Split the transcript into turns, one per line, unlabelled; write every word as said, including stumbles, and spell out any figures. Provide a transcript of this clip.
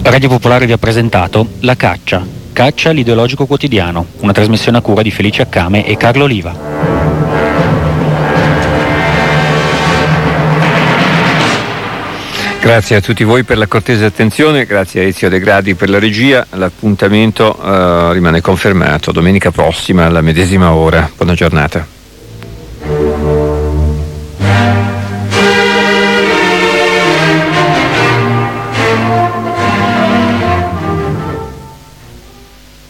Radio Popolare vi ha presentato La Caccia, Caccia l'ideologico quotidiano, una trasmissione a cura di Felice Accame e Carlo Oliva.
Grazie a tutti voi per la cortese attenzione, grazie a Ezio De Gradi per la regia. L'appuntamento uh, rimane confermato domenica prossima alla medesima ora. Buona giornata.